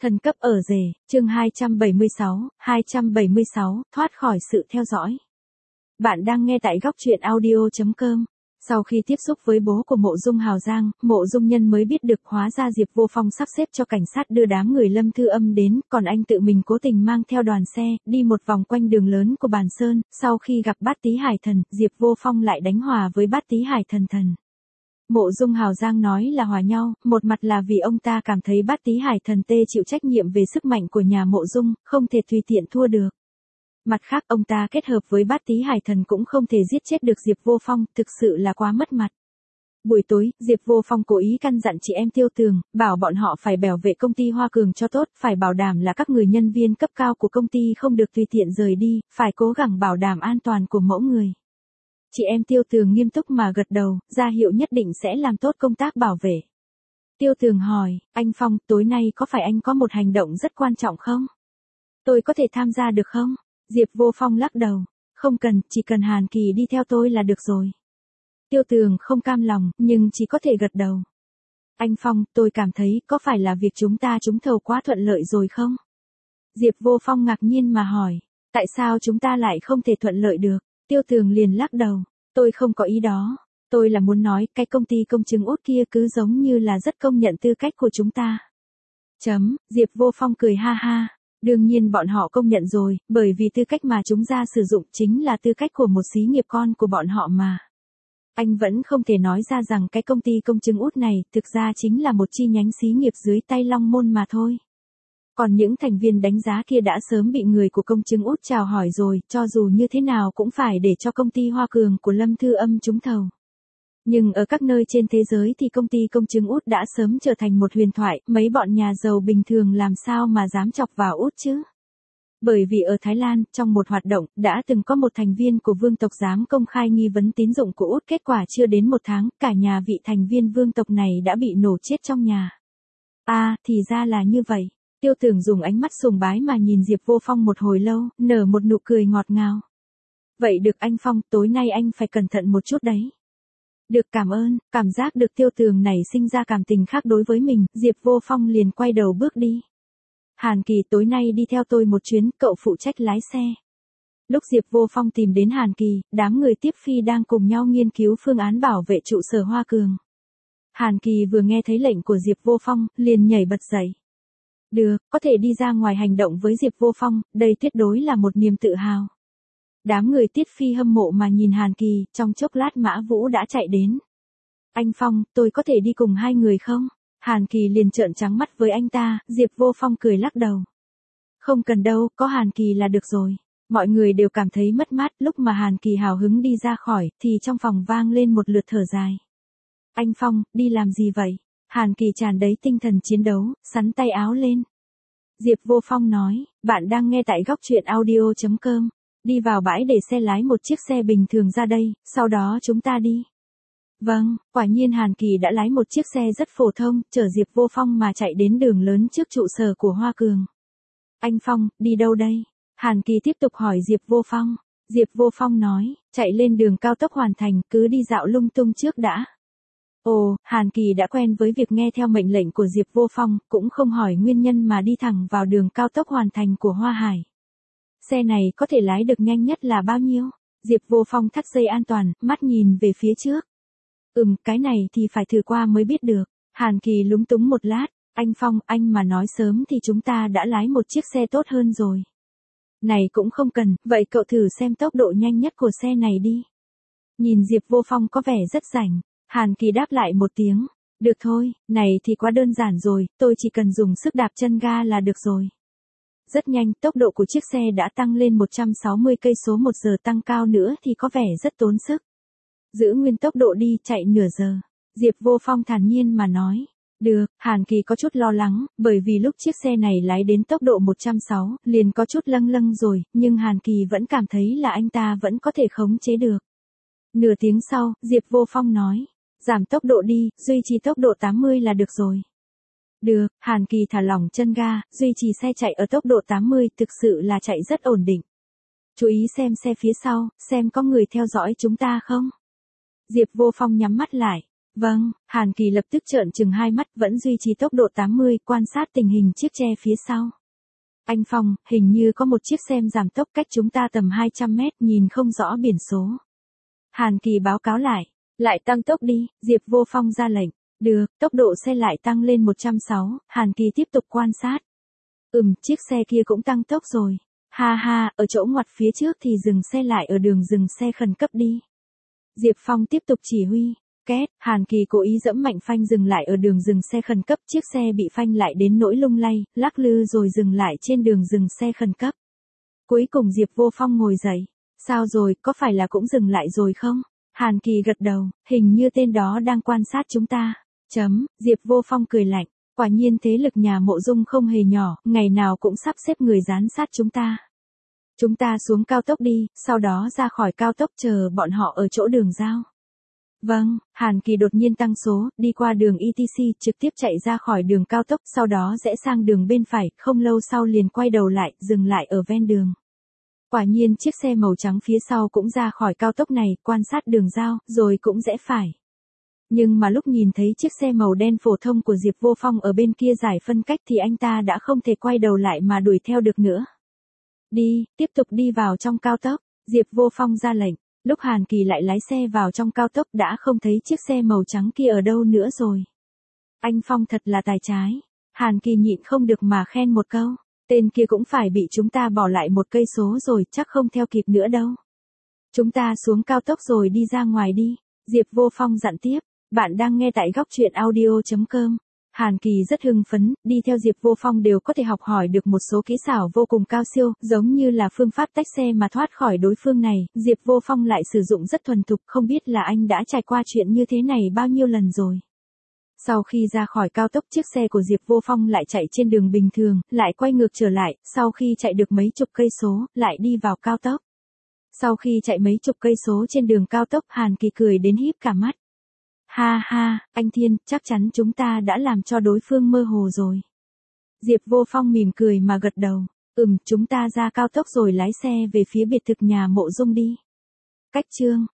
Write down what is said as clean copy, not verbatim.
Thần cấp ở rể, chương 276, thoát khỏi sự theo dõi. Bạn đang nghe tại góc truyện audio.com. Sau khi tiếp xúc với bố của Mộ Dung Hào Giang, Mộ Dung Nhân mới biết được hóa ra Diệp Vô Phong sắp xếp cho cảnh sát đưa đám người Lâm Thư Âm đến, còn anh tự mình cố tình mang theo đoàn xe, đi một vòng quanh đường lớn của Bàn Sơn. Sau khi gặp Bát Tý Hải Thần, Diệp Vô Phong lại đánh hòa với Bát Tý Hải Thần. Mộ Dung Hào Giang nói là hòa nhau, một mặt là vì ông ta cảm thấy Bát Tý Hải Thần tê chịu trách nhiệm về sức mạnh của nhà Mộ Dung, không thể tùy tiện thua được. Mặt khác ông ta kết hợp với Bát Tý Hải Thần cũng không thể giết chết được Diệp Vô Phong, thực sự là quá mất mặt. Buổi tối, Diệp Vô Phong cố ý căn dặn chị em Tiêu Tường, bảo bọn họ phải bảo vệ công ty Hoa Cường cho tốt, phải bảo đảm là các người nhân viên cấp cao của công ty không được tùy tiện rời đi, phải cố gắng bảo đảm an toàn của mỗi người. Chị em Tiêu Tường nghiêm túc mà gật đầu, ra hiệu nhất định sẽ làm tốt công tác bảo vệ. Tiêu Tường hỏi, anh Phong, tối nay có phải anh có một hành động rất quan trọng không? Tôi có thể tham gia được không? Diệp Vô Phong lắc đầu, không cần, chỉ cần Hàn Kỳ đi theo tôi là được rồi. Tiêu Tường không cam lòng, nhưng chỉ có thể gật đầu. Anh Phong, tôi cảm thấy có phải là việc chúng ta trúng thầu quá thuận lợi rồi không? Diệp Vô Phong ngạc nhiên mà hỏi, tại sao chúng ta lại không thể thuận lợi được? Tiêu Tường liền lắc đầu, tôi không có ý đó, tôi là muốn nói cái công ty công chứng Út kia cứ giống như là rất công nhận tư cách của chúng ta. Diệp Vô Phong cười ha ha, đương nhiên bọn họ công nhận rồi, bởi vì tư cách mà chúng ta sử dụng chính là tư cách của một xí nghiệp con của bọn họ mà. Anh vẫn không thể nói ra rằng cái công ty công chứng Út này thực ra chính là một chi nhánh xí nghiệp dưới tay Long Môn mà thôi. Còn những thành viên đánh giá kia đã sớm bị người của công chứng Út chào hỏi rồi, cho dù như thế nào cũng phải để cho công ty Hoa Cường của Lâm Thư Âm trúng thầu. Nhưng ở các nơi trên thế giới thì công ty công chứng Út đã sớm trở thành một huyền thoại, mấy bọn nhà giàu bình thường làm sao mà dám chọc vào Út chứ? Bởi vì ở Thái Lan, trong một hoạt động, đã từng có một thành viên của vương tộc dám công khai nghi vấn tín dụng của Út, kết quả chưa đến một tháng, cả nhà vị thành viên vương tộc này đã bị nổ chết trong nhà. Thì ra là như vậy. Tiêu Tường dùng ánh mắt sùng bái mà nhìn Diệp Vô Phong một hồi lâu, nở một nụ cười ngọt ngào. Vậy được anh Phong, tối nay anh phải cẩn thận một chút đấy. Được, cảm ơn. Cảm giác được Tiêu Tường này sinh ra cảm tình khác đối với mình, Diệp Vô Phong liền quay đầu bước đi. Hàn Kỳ, tối nay đi theo tôi một chuyến, cậu phụ trách lái xe. Lúc Diệp Vô Phong tìm đến Hàn Kỳ, đám người tiếp phi đang cùng nhau nghiên cứu phương án bảo vệ trụ sở Hoa Cường. Hàn Kỳ vừa nghe thấy lệnh của Diệp Vô Phong, liền nhảy bật dậy. Được, có thể đi ra ngoài hành động với Diệp Vô Phong, đây tuyệt đối là một niềm tự hào. Đám người Tiết Phi hâm mộ mà nhìn Hàn Kỳ, trong chốc lát Mã Vũ đã chạy đến. Anh Phong, tôi có thể đi cùng hai người không? Hàn Kỳ liền trợn trắng mắt với anh ta, Diệp Vô Phong cười lắc đầu. Không cần đâu, có Hàn Kỳ là được rồi. Mọi người đều cảm thấy mất mát, lúc mà Hàn Kỳ hào hứng đi ra khỏi, thì trong phòng vang lên một lượt thở dài. Anh Phong, đi làm gì vậy? Hàn Kỳ tràn đầy tinh thần chiến đấu, sắn tay áo lên. Diệp Vô Phong nói, bạn đang nghe tại góc truyện audio.com. Đi vào bãi để xe lái một chiếc xe bình thường ra đây, sau đó chúng ta đi. Vâng, quả nhiên Hàn Kỳ đã lái một chiếc xe rất phổ thông, chở Diệp Vô Phong mà chạy đến đường lớn trước trụ sở của Hoa Cường. Anh Phong, đi đâu đây? Hàn Kỳ tiếp tục hỏi Diệp Vô Phong. Diệp Vô Phong nói, chạy lên đường cao tốc Hoàn Thành, cứ đi dạo lung tung trước đã. Ồ, Hàn Kỳ đã quen với việc nghe theo mệnh lệnh của Diệp Vô Phong, cũng không hỏi nguyên nhân mà đi thẳng vào đường cao tốc Hoàn Thành của Hoa Hải. Xe này có thể lái được nhanh nhất là bao nhiêu? Diệp Vô Phong thắt dây an toàn, mắt nhìn về phía trước. Cái này thì phải thử qua mới biết được. Hàn Kỳ lúng túng một lát, anh Phong, anh mà nói sớm thì chúng ta đã lái một chiếc xe tốt hơn rồi. Này cũng không cần, vậy cậu thử xem tốc độ nhanh nhất của xe này đi. Nhìn Diệp Vô Phong có vẻ rất rảnh, Hàn Kỳ đáp lại một tiếng, được thôi, này thì quá đơn giản rồi, tôi chỉ cần dùng sức đạp chân ga là được rồi. Rất nhanh, tốc độ của chiếc xe đã tăng lên 160 cây số một giờ, tăng cao nữa thì có vẻ rất tốn sức. Giữ nguyên tốc độ đi, chạy nửa giờ. Diệp Vô Phong thản nhiên mà nói. Được, Hàn Kỳ có chút lo lắng, bởi vì lúc chiếc xe này lái đến tốc độ 160, liền có chút lâng lâng rồi, nhưng Hàn Kỳ vẫn cảm thấy là anh ta vẫn có thể khống chế được. Nửa tiếng sau, Diệp Vô Phong nói. Giảm tốc độ đi, duy trì tốc độ 80 là được rồi. Được, Hàn Kỳ thả lỏng chân ga, duy trì xe chạy ở tốc độ 80, thực sự là chạy rất ổn định. Chú ý xem xe phía sau, xem có người theo dõi chúng ta không? Diệp Vô Phong nhắm mắt lại. Vâng, Hàn Kỳ lập tức trợn trừng hai mắt vẫn duy trì tốc độ 80, quan sát tình hình chiếc xe phía sau. Anh Phong, hình như có một chiếc xe giảm tốc cách chúng ta tầm 200 mét, nhìn không rõ biển số. Hàn Kỳ báo cáo lại tăng tốc đi, Diệp Vô Phong ra lệnh. Được, tốc độ xe lại tăng lên 160, Hàn Kỳ tiếp tục quan sát. Chiếc xe kia cũng tăng tốc rồi. Ha ha, ở chỗ ngoặt phía trước thì dừng xe lại ở đường dừng xe khẩn cấp đi. Diệp Phong tiếp tục chỉ huy. Két, Hàn Kỳ cố ý giẫm mạnh phanh dừng lại ở đường dừng xe khẩn cấp, chiếc xe bị phanh lại đến nỗi lung lay, lắc lư rồi dừng lại trên đường dừng xe khẩn cấp. Cuối cùng Diệp Vô Phong ngồi dậy. Sao rồi, có phải là cũng dừng lại rồi không? Hàn Kỳ gật đầu, hình như tên đó đang quan sát chúng ta. Diệp Vô Phong cười lạnh, quả nhiên thế lực nhà Mộ Dung không hề nhỏ, ngày nào cũng sắp xếp người giám sát chúng ta. Chúng ta xuống cao tốc đi, sau đó ra khỏi cao tốc chờ bọn họ ở chỗ đường giao. Vâng, Hàn Kỳ đột nhiên tăng số, đi qua đường ETC, trực tiếp chạy ra khỏi đường cao tốc, sau đó rẽ sang đường bên phải, không lâu sau liền quay đầu lại, dừng lại ở ven đường. Quả nhiên chiếc xe màu trắng phía sau cũng ra khỏi cao tốc này, quan sát đường giao, rồi cũng rẽ phải. Nhưng mà lúc nhìn thấy chiếc xe màu đen phổ thông của Diệp Vô Phong ở bên kia giải phân cách thì anh ta đã không thể quay đầu lại mà đuổi theo được nữa. Đi, tiếp tục đi vào trong cao tốc, Diệp Vô Phong ra lệnh. Lúc Hàn Kỳ lại lái xe vào trong cao tốc đã không thấy chiếc xe màu trắng kia ở đâu nữa rồi. Anh Phong thật là tài trái. Hàn Kỳ nhịn không được mà khen một câu. Tên kia cũng phải bị chúng ta bỏ lại 1 cây số rồi, chắc không theo kịp nữa đâu. Chúng ta xuống cao tốc rồi đi ra ngoài đi. Diệp Vô Phong dặn tiếp. Bạn đang nghe tại góc truyện audio.com. Hàn Kỳ rất hưng phấn, đi theo Diệp Vô Phong đều có thể học hỏi được một số kỹ xảo vô cùng cao siêu, giống như là phương pháp tách xe mà thoát khỏi đối phương này, Diệp Vô Phong lại sử dụng rất thuần thục, không biết là anh đã trải qua chuyện như thế này bao nhiêu lần rồi. Sau khi ra khỏi cao tốc, chiếc xe của Diệp Vô Phong lại chạy trên đường bình thường, lại quay ngược trở lại, sau khi chạy được mấy chục cây số, lại đi vào cao tốc. Sau khi chạy mấy chục cây số trên đường cao tốc, Hàn Kỳ cười đến híp cả mắt. Ha ha, anh Thiên, chắc chắn chúng ta đã làm cho đối phương mơ hồ rồi. Diệp Vô Phong mỉm cười mà gật đầu. Chúng ta ra cao tốc rồi lái xe về phía biệt thự nhà Mộ Dung đi. Cách chương